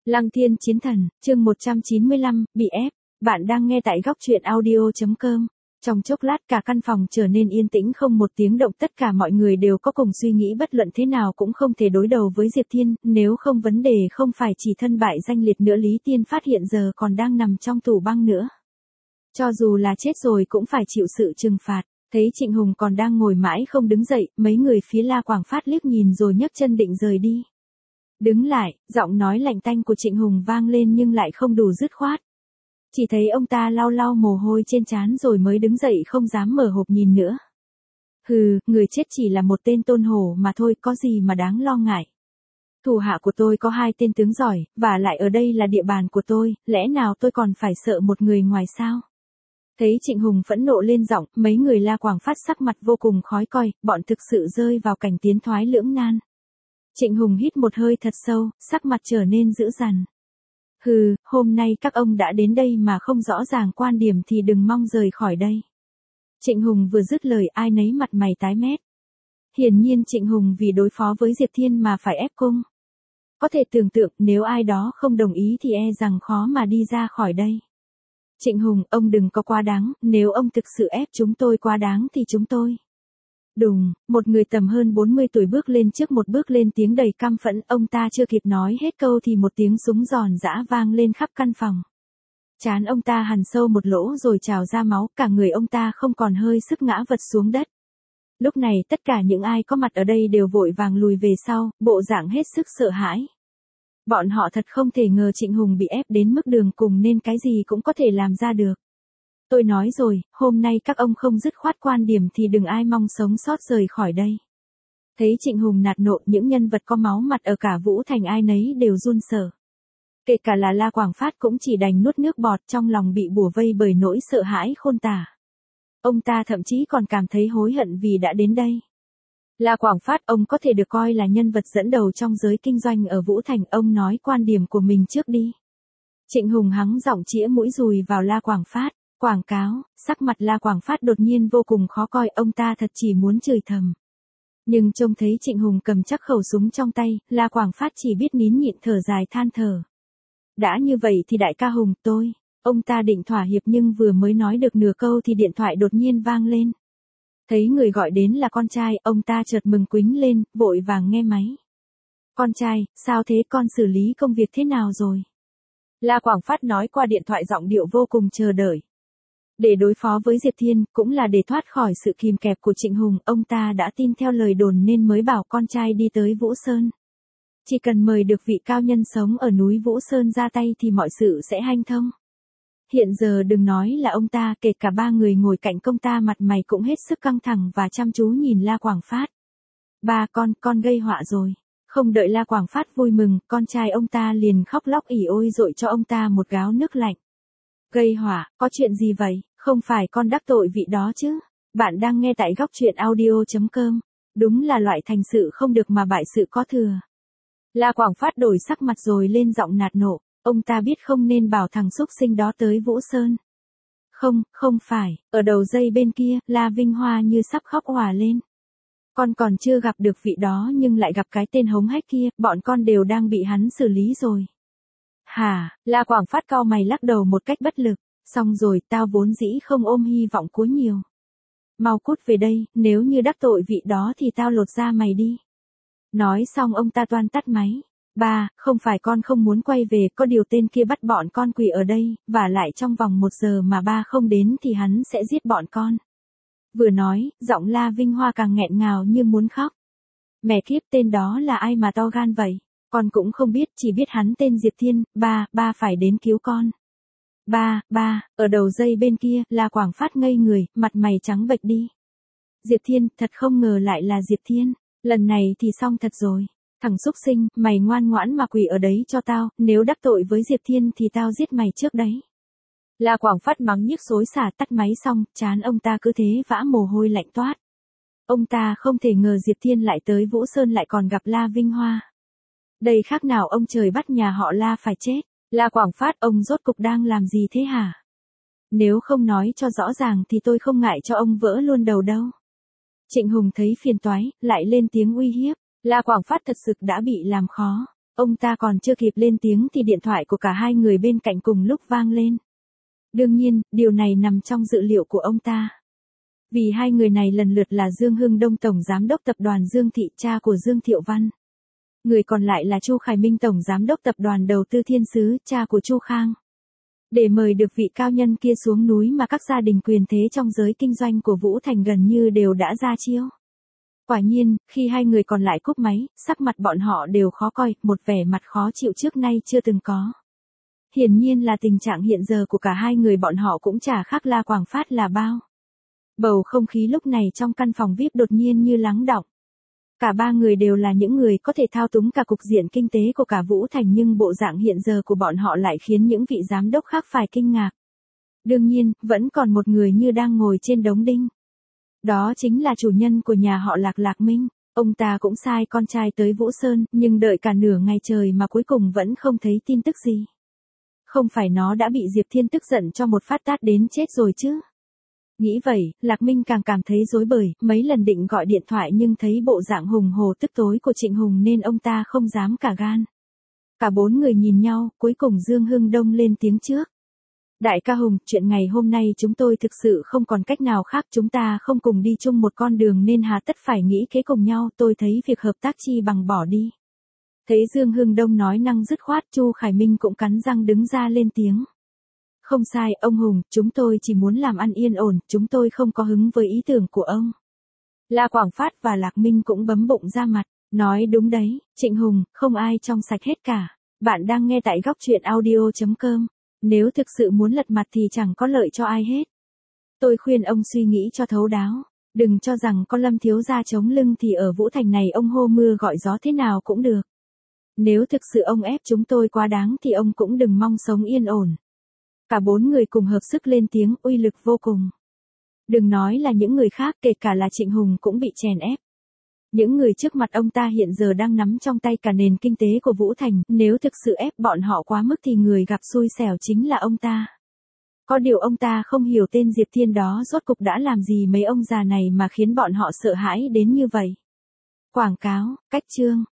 Lăng Thiên Chiến Thần, chương 195, bị ép. Bạn đang nghe tại góc truyện audio.com. Trong chốc lát cả căn phòng trở nên yên tĩnh không một tiếng động, tất cả mọi người đều có cùng suy nghĩ, bất luận thế nào cũng không thể đối đầu với Diệp Thiên, nếu không vấn đề không phải chỉ thân bại danh liệt nữa, Lý Tiên Phát hiện giờ còn đang nằm trong tủ băng nữa. Cho dù là chết rồi cũng phải chịu sự trừng phạt. Thấy Trịnh Hùng còn đang ngồi mãi không đứng dậy, mấy người phía La Quảng Phát liếc nhìn rồi nhấc chân định rời đi. Đứng lại, giọng nói lạnh tanh của Trịnh Hùng vang lên nhưng lại không đủ dứt khoát. Chỉ thấy ông ta lau lau mồ hôi trên trán rồi mới đứng dậy, không dám mở hộp nhìn nữa. Hừ, người chết chỉ là một tên tôn hổ mà thôi, có gì mà đáng lo ngại. Thủ hạ của tôi có 2 tên tướng giỏi, và lại ở đây là địa bàn của tôi, lẽ nào tôi còn phải sợ một người ngoài sao? Thấy Trịnh Hùng phẫn nộ lên giọng, mấy người La Quảng Phát sắc mặt vô cùng khó coi, bọn thực sự rơi vào cảnh tiến thoái lưỡng nan. Trịnh Hùng hít một hơi thật sâu, sắc mặt trở nên dữ dằn. Hừ, hôm nay các ông đã đến đây mà không rõ ràng quan điểm thì đừng mong rời khỏi đây. Trịnh Hùng vừa dứt lời ai nấy mặt mày tái mét. Hiển nhiên Trịnh Hùng vì đối phó với Diệp Thiên mà phải ép cung. Có thể tưởng tượng nếu ai đó không đồng ý thì e rằng khó mà đi ra khỏi đây. Trịnh Hùng, ông đừng có quá đáng, nếu ông thực sự ép chúng tôi quá đáng thì chúng tôi. Đùng, một người tầm hơn 40 tuổi bước lên trước một bước, lên tiếng đầy căm phẫn, ông ta chưa kịp nói hết câu thì một tiếng súng giòn giã vang lên khắp căn phòng. Trán ông ta hằn sâu một lỗ rồi trào ra máu, cả người ông ta không còn hơi sức ngã vật xuống đất. Lúc này tất cả những ai có mặt ở đây đều vội vàng lùi về sau, bộ dạng hết sức sợ hãi. Bọn họ thật không thể ngờ Trịnh Hùng bị ép đến mức đường cùng nên cái gì cũng có thể làm ra được. Tôi nói rồi, hôm nay các ông không dứt khoát quan điểm thì đừng ai mong sống sót rời khỏi đây. Thấy Trịnh Hùng nạt nộ, những nhân vật có máu mặt ở cả Vũ Thành ai nấy đều run sợ. Kể cả là La Quảng Phát cũng chỉ đành nuốt nước bọt, trong lòng bị bủa vây bởi nỗi sợ hãi khôn tả. Ông ta thậm chí còn cảm thấy hối hận vì đã đến đây. La Quảng Phát, ông có thể được coi là nhân vật dẫn đầu trong giới kinh doanh ở Vũ Thành, ông nói quan điểm của mình trước đi. Trịnh Hùng hắng giọng chĩa mũi dùi vào La Quảng Phát. Quảng cáo, sắc mặt La Quảng Phát đột nhiên vô cùng khó coi, ông ta thật chỉ muốn chửi thầm. Nhưng trông thấy Trịnh Hùng cầm chắc khẩu súng trong tay, La Quảng Phát chỉ biết nín nhịn thở dài than thở. Đã như vậy thì đại ca Hùng, ông ta định thỏa hiệp nhưng vừa mới nói được nửa câu thì điện thoại đột nhiên vang lên. Thấy người gọi đến là con trai, ông ta chợt mừng quính lên, vội vàng nghe máy. Con trai, sao thế, con xử lý công việc thế nào rồi? La Quảng Phát nói qua điện thoại, giọng điệu vô cùng chờ đợi. Để đối phó với Diệp Thiên, cũng là để thoát khỏi sự kìm kẹp của Trịnh Hùng, ông ta đã tin theo lời đồn nên mới bảo con trai đi tới Vũ Sơn. Chỉ cần mời được vị cao nhân sống ở núi Vũ Sơn ra tay thì mọi sự sẽ hanh thông. Hiện giờ đừng nói là ông ta, kể cả 3 người ngồi cạnh công ta mặt mày cũng hết sức căng thẳng và chăm chú nhìn La Quảng Phát. Ba con gây họa rồi. Không đợi La Quảng Phát vui mừng, con trai ông ta liền khóc lóc ỉ ôi dội cho ông ta một gáo nước lạnh. Gây họa, có chuyện gì vậy, không phải con đắc tội vị đó chứ? Bạn đang nghe tại góc truyện audio.com. Đúng là loại thành sự không được mà bại sự có thừa. La Quảng Phát đổi sắc mặt rồi lên giọng nạt nộ, ông ta biết không nên bảo thằng xúc sinh đó tới Vũ Sơn. Không phải, ở đầu dây bên kia, La Vinh Hoa như sắp khóc òa lên. Con còn chưa gặp được vị đó nhưng lại gặp cái tên hống hách kia, bọn con đều đang bị hắn xử lý rồi. Hả, La Quảng Phát cau mày lắc đầu một cách bất lực, xong rồi, tao vốn dĩ không ôm hy vọng cuối nhiều. Mau cút về đây, nếu như đắc tội vị đó thì tao lột da mày đi. Nói xong ông ta toan tắt máy. Ba, không phải con không muốn quay về, có điều tên kia bắt bọn con quỳ ở đây, và lại trong vòng 1 giờ mà ba không đến thì hắn sẽ giết bọn con. Vừa nói, giọng La Vinh Hoa càng nghẹn ngào như muốn khóc. Mẹ kiếp, tên đó là ai mà to gan vậy? Con cũng không biết, chỉ biết hắn tên Diệp Thiên, ba phải đến cứu con. Ba, ở đầu dây bên kia, La Quảng Phát ngây người, mặt mày trắng bệch đi. Diệp Thiên, thật không ngờ lại là Diệp Thiên, lần này thì xong thật rồi. Thằng xúc sinh, mày ngoan ngoãn mà quỳ ở đấy cho tao, nếu đắc tội với Diệp Thiên thì tao giết mày trước đấy. La Quảng Phát mắng nhiếc xối xả, tắt máy xong, trán ông ta cứ thế vã mồ hôi lạnh toát. Ông ta không thể ngờ Diệp Thiên lại tới Vũ Sơn lại còn gặp La Vinh Hoa. Đây khác nào ông trời bắt nhà họ La phải chết. La Quảng Phát, ông rốt cục đang làm gì thế hả? Nếu không nói cho rõ ràng thì tôi không ngại cho ông vỡ luôn đầu đâu. Trịnh Hùng thấy phiền toái, lại lên tiếng uy hiếp. La Quảng Phát thật sự đã bị làm khó. Ông ta còn chưa kịp lên tiếng thì điện thoại của cả hai người bên cạnh cùng lúc vang lên. Đương nhiên, điều này nằm trong dự liệu của ông ta. Vì hai người này lần lượt là Dương Hưng Đông Tổng Giám đốc Tập đoàn Dương Thị, cha của Dương Thiệu Văn. Người còn lại là Chu Khải Minh Tổng Giám đốc Tập đoàn Đầu tư Thiên Sứ, cha của Chu Khang. Để mời được vị cao nhân kia xuống núi mà các gia đình quyền thế trong giới kinh doanh của Vũ Thành gần như đều đã ra chiêu. Quả nhiên, khi hai người còn lại cúp máy, sắc mặt bọn họ đều khó coi, một vẻ mặt khó chịu trước nay chưa từng có. Hiển nhiên là tình trạng hiện giờ của cả hai người bọn họ cũng chả khác La Quảng Phát là bao. Bầu không khí lúc này trong căn phòng VIP đột nhiên như lắng đọng. Cả ba người đều là những người có thể thao túng cả cục diện kinh tế của cả Vũ Thành, nhưng bộ dạng hiện giờ của bọn họ lại khiến những vị giám đốc khác phải kinh ngạc. Đương nhiên, vẫn còn một người như đang ngồi trên đống đinh. Đó chính là chủ nhân của nhà họ Lạc, Lạc Minh. Ông ta cũng sai con trai tới Vũ Sơn, nhưng đợi cả nửa ngày trời mà cuối cùng vẫn không thấy tin tức gì. Không phải nó đã bị Diệp Thiên tức giận cho một phát tát đến chết rồi chứ? Nghĩ vậy, Lạc Minh càng cảm thấy rối bời, mấy lần định gọi điện thoại nhưng thấy bộ dạng hùng hồ tức tối của Trịnh Hùng nên ông ta không dám cả gan. Cả bốn người nhìn nhau, cuối cùng Dương Hưng Đông lên tiếng trước. Đại ca Hùng, chuyện ngày hôm nay chúng tôi thực sự không còn cách nào khác, chúng ta không cùng đi chung một con đường nên hà tất phải nghĩ kế cùng nhau, tôi thấy việc hợp tác chi bằng bỏ đi. Thấy Dương Hưng Đông nói năng dứt khoát, Chu Khải Minh cũng cắn răng đứng ra lên tiếng. Không sai, ông Hùng, chúng tôi chỉ muốn làm ăn yên ổn, chúng tôi không có hứng với ý tưởng của ông. La Quảng Phát và Lạc Minh cũng bấm bụng ra mặt, nói đúng đấy, Trịnh Hùng, không ai trong sạch hết cả. Bạn đang nghe tại góc truyện audio.com. Nếu thực sự muốn lật mặt thì chẳng có lợi cho ai hết. Tôi khuyên ông suy nghĩ cho thấu đáo. Đừng cho rằng có Lâm thiếu gia chống lưng thì ở Vũ Thành này ông hô mưa gọi gió thế nào cũng được. Nếu thực sự ông ép chúng tôi quá đáng thì ông cũng đừng mong sống yên ổn. Cả bốn người cùng hợp sức lên tiếng, uy lực vô cùng. Đừng nói là những người khác, kể cả là Trịnh Hùng cũng bị chèn ép. Những người trước mặt ông ta hiện giờ đang nắm trong tay cả nền kinh tế của Vũ Thành, nếu thực sự ép bọn họ quá mức thì người gặp xui xẻo chính là ông ta. Có điều ông ta không hiểu tên Diệp Thiên đó rốt cục đã làm gì mấy ông già này mà khiến bọn họ sợ hãi đến như vậy. Quảng cáo, cách chương.